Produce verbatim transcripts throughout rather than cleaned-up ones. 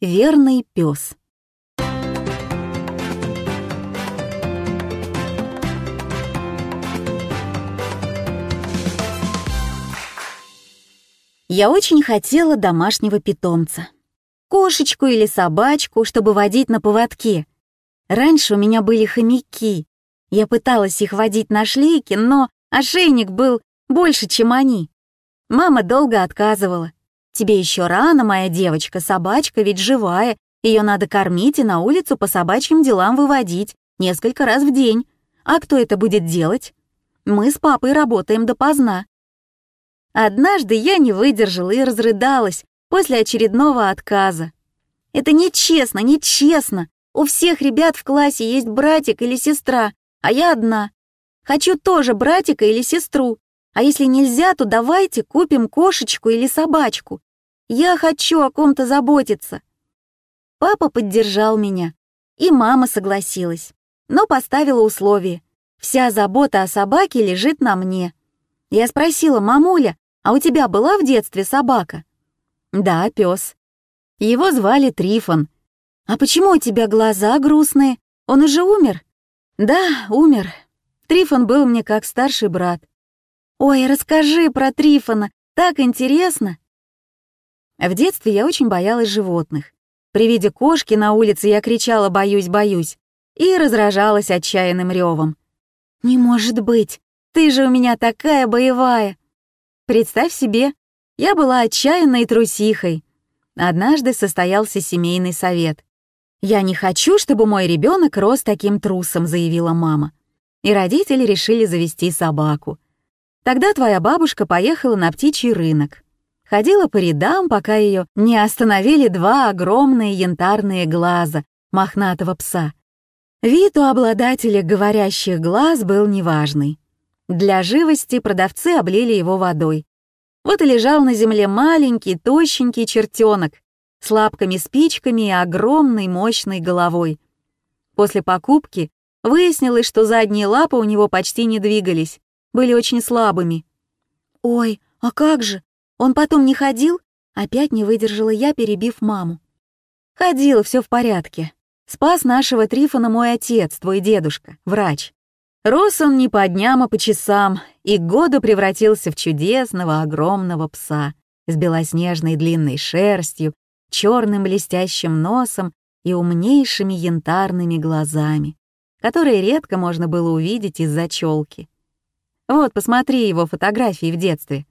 Верный пес. Я очень хотела домашнего питомца. Кошечку или собачку, чтобы водить на поводке. Раньше у меня были хомяки. Я пыталась их водить на шлейке, но ошейник был больше, чем они. Мама долго отказывала. «Тебе еще рано, моя девочка, собачка ведь живая, ее надо кормить и на улицу по собачьим делам выводить несколько раз в день. А кто это будет делать? Мы с папой работаем допоздна». Однажды я не выдержала и разрыдалась после очередного отказа. «Это нечестно, нечестно. У всех ребят в классе есть братик или сестра, а я одна. Хочу тоже братика или сестру. А если нельзя, то давайте купим кошечку или собачку. Я хочу о ком-то заботиться». Папа поддержал меня, и мама согласилась, но поставила условие. Вся забота о собаке лежит на мне. Я спросила: «Мамуля, а у тебя была в детстве собака?» «Да, пес. Его звали Трифон». «А почему у тебя глаза грустные? Он уже умер?» «Да, умер. Трифон был мне как старший брат». «Ой, расскажи про Трифона, так интересно!» В детстве я очень боялась животных. При виде кошки на улице я кричала «боюсь, боюсь» и разражалась отчаянным ревом. «Не может быть! Ты же у меня такая боевая!» Представь себе, я была отчаянной трусихой. Однажды состоялся семейный совет. «Я не хочу, чтобы мой ребенок рос таким трусом», — заявила мама. И родители решили завести собаку. Тогда твоя бабушка поехала на птичий рынок. Ходила по рядам, пока ее не остановили два огромные янтарные глаза мохнатого пса. Вид у обладателя говорящих глаз был неважный. Для живости продавцы облили его водой. Вот и лежал на земле маленький, тощенький чертенок с лапками-спичками и огромной мощной головой. После покупки выяснилось, что задние лапы у него почти не двигались, были очень слабыми. «Ой, а как же? Он потом не ходил?» Опять не выдержала я, перебив маму. «Ходил, все в порядке. Спас нашего Трифона мой отец, твой дедушка, врач. Рос он не по дням, а по часам, и к году превратился в чудесного огромного пса с белоснежной длинной шерстью, черным блестящим носом и умнейшими янтарными глазами, которые редко можно было увидеть из-за челки. Вот, посмотри его фотографии в детстве».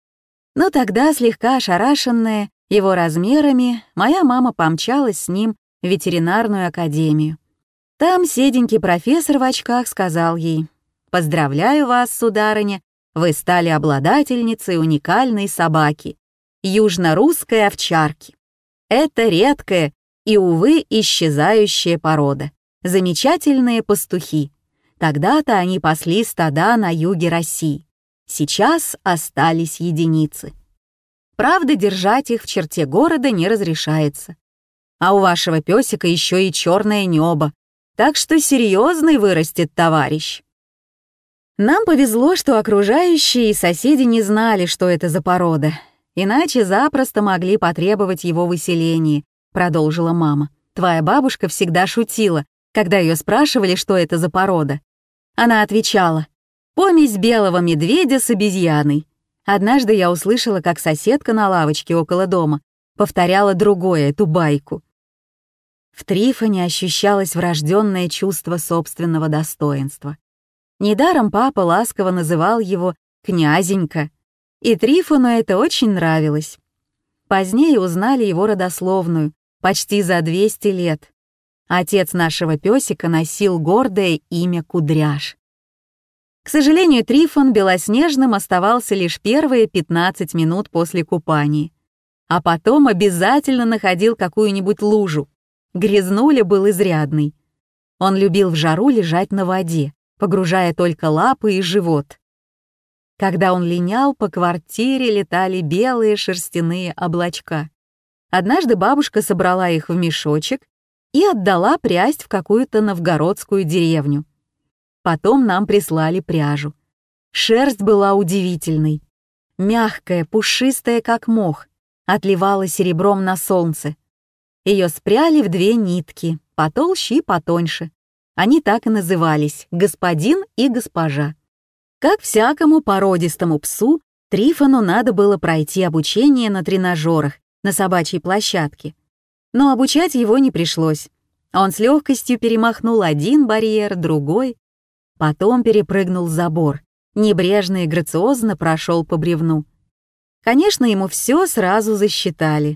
Но тогда, слегка ошарашенная его размерами, моя мама помчалась с ним в ветеринарную академию. Там седенький профессор в очках сказал ей: «Поздравляю вас, сударыня, вы стали обладательницей уникальной собаки, южно-русской овчарки. Это редкая и, увы, исчезающая порода. Замечательные пастухи. Тогда-то они пасли стада на юге России. Сейчас остались единицы. Правда, держать их в черте города не разрешается. А у вашего песика еще и черное небо, так что серьезный вырастет товарищ». Нам повезло, что окружающие и соседи не знали, что это за порода, иначе запросто могли потребовать его выселения, продолжила мама. Твоя бабушка всегда шутила, когда ее спрашивали, что это за порода. Она отвечала: «Помесь белого медведя с обезьяной». Однажды я услышала, как соседка на лавочке около дома повторяла другое эту байку. В Трифоне ощущалось врожденное чувство собственного достоинства. Недаром папа ласково называл его «князенька», и Трифону это очень нравилось. Позднее узнали его родословную, почти за двести лет. Отец нашего песика носил гордое имя Кудряш. К сожалению, Трифон белоснежным оставался лишь первые пятнадцать минут после купания, а потом обязательно находил какую-нибудь лужу. Грязнуля был изрядный. Он любил в жару лежать на воде, погружая только лапы и живот. Когда он линял, по квартире летали белые шерстяные облачка. Однажды бабушка собрала их в мешочек и отдала прясть в какую-то новгородскую деревню. Потом нам прислали пряжу. Шерсть была удивительной. Мягкая, пушистая, как мох, отливала серебром на солнце. Ее спряли в две нитки, потолще и потоньше. Они так и назывались — господин и госпожа. Как всякому породистому псу, Трифону надо было пройти обучение на тренажерах на собачьей площадке. Но обучать его не пришлось. Он с легкостью перемахнул один барьер, другой. Потом перепрыгнул забор, небрежно и грациозно прошел по бревну. Конечно, ему все сразу засчитали.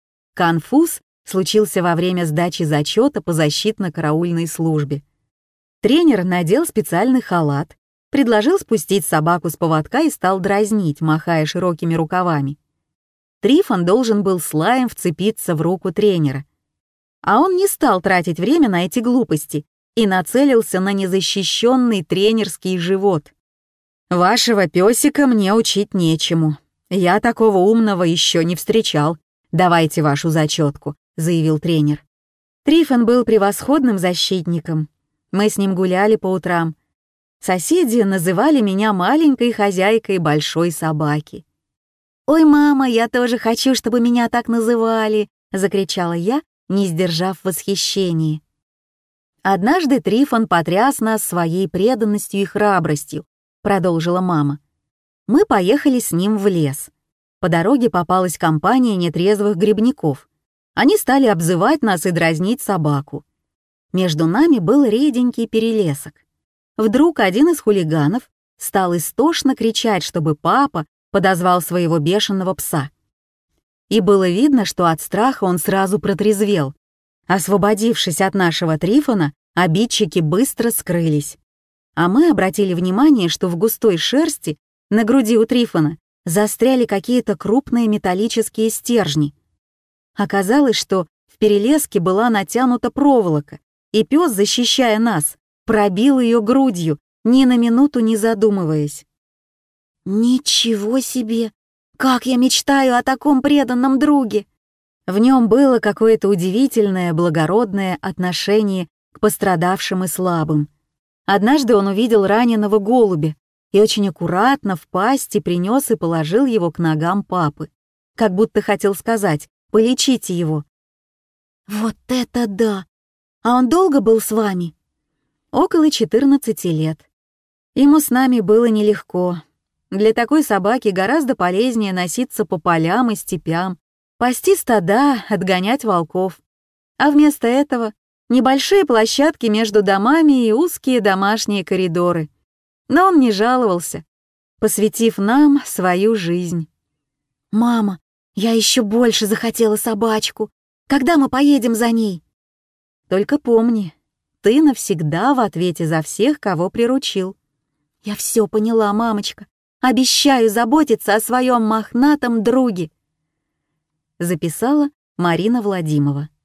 Конфуз случился во время сдачи зачета по защитно-караульной службе. Тренер надел специальный халат, предложил спустить собаку с поводка и стал дразнить, махая широкими рукавами. Трифон должен был с лаем вцепиться в руку тренера. А он не стал тратить время на эти глупости и нацелился на незащищенный тренерский живот. «Вашего песика мне учить нечему. Я такого умного еще не встречал. Давайте вашу зачетку», — заявил тренер. Трифон был превосходным защитником. Мы с ним гуляли по утрам. Соседи называли меня маленькой хозяйкой большой собаки. «Ой, мама, я тоже хочу, чтобы меня так называли», — закричала я, не сдержав восхищения. «Однажды Трифон потряс нас своей преданностью и храбростью», — продолжила мама. «Мы поехали с ним в лес. По дороге попалась компания нетрезвых грибников. Они стали обзывать нас и дразнить собаку. Между нами был реденький перелесок. Вдруг один из хулиганов стал истошно кричать, чтобы папа подозвал своего бешеного пса. И было видно, что от страха он сразу протрезвел. Освободившись от нашего Трифона, обидчики быстро скрылись. А мы обратили внимание, что в густой шерсти на груди у Трифона застряли какие-то крупные металлические стержни. Оказалось, что в перелеске была натянута проволока, и пес, защищая нас, пробил ее грудью, ни на минуту не задумываясь. «Ничего себе! Как я мечтаю о таком преданном друге!» В нем было какое-то удивительное, благородное отношение к пострадавшим и слабым. Однажды он увидел раненого голубя и очень аккуратно в пасти принес и положил его к ногам папы, как будто хотел сказать: «Полечите его». «Вот это да! А он долго был с вами?» «Около четырнадцати лет. Ему с нами было нелегко. Для такой собаки гораздо полезнее носиться по полям и степям, пасти стада, отгонять волков. А вместо этого небольшие площадки между домами и узкие домашние коридоры. Но он не жаловался, посвятив нам свою жизнь. «Мама, я еще больше захотела собачку. Когда мы поедем за ней?» «Только помни, ты навсегда в ответе за всех, кого приручил». «Я все поняла, мамочка. Обещаю заботиться о своем мохнатом друге», записала Марина Владимирова.